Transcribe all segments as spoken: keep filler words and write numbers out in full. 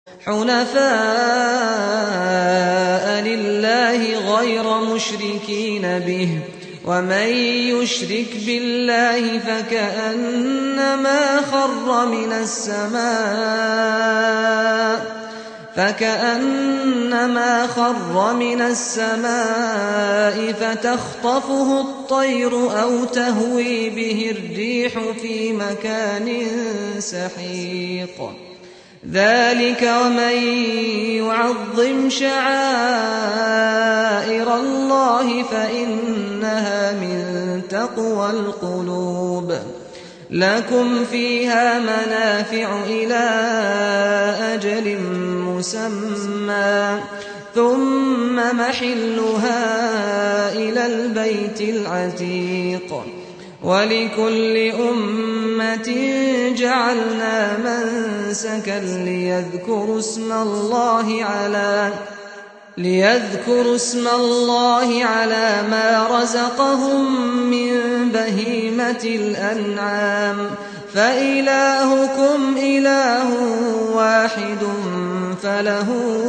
حنفاء لله غير مشركين به، ومن يشرك بالله فكأنما خر من السماء فكأنما خر من السماء فتخطفه الطير أو تهوي به الريح في مكان سحيق. ذلك ومن يعظم شعائر الله فإنها من تقوى القلوب. لكم فيها منافع إلى أجل مسمى ثم محلها إلى البيت العتيق. ولكل أمة جعلنا منسكا ليذكروا اسم الله على ليذكروا اسم الله على ما رزقهم من بهيمة الأنعام، فإلهكم إله واحد فله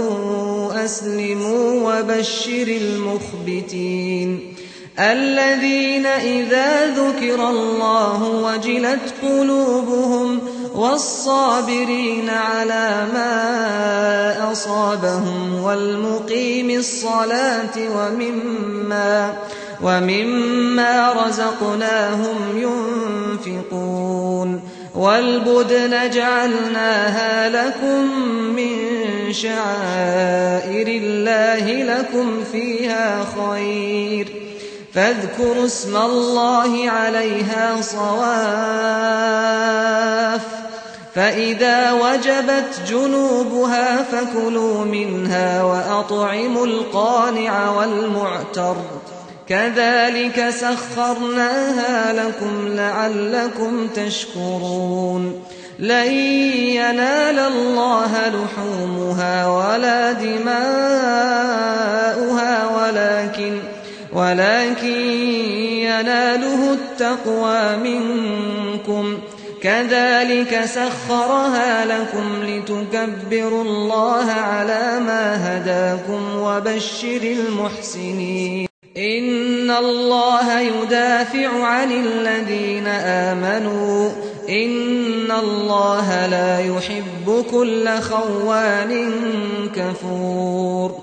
أسلموا وبشر المخبتين الذين إذا ذكر الله وجلت قلوبهم والصابرين على ما أصابهم والمقيم الصلاة ومما, ومما رزقناهم ينفقون. والبدن جعلناها لكم من شعائر الله لكم فيها خير، فاذكروا اسم الله عليها صواف، فإذا وجبت جنوبها فكلوا منها وأطعموا القانع والمعتر، كذلك سخرناها لكم لعلكم تشكرون. لن ينال الله لحومها ولا دماؤها ولكن ولكن يناله التقوى منكم، كذلك سخرها لكم لتكبروا الله على ما هداكم وبشر المحسنين. إن الله يدافع عن الذين آمنوا إن الله لا يحب كل خوان كفور.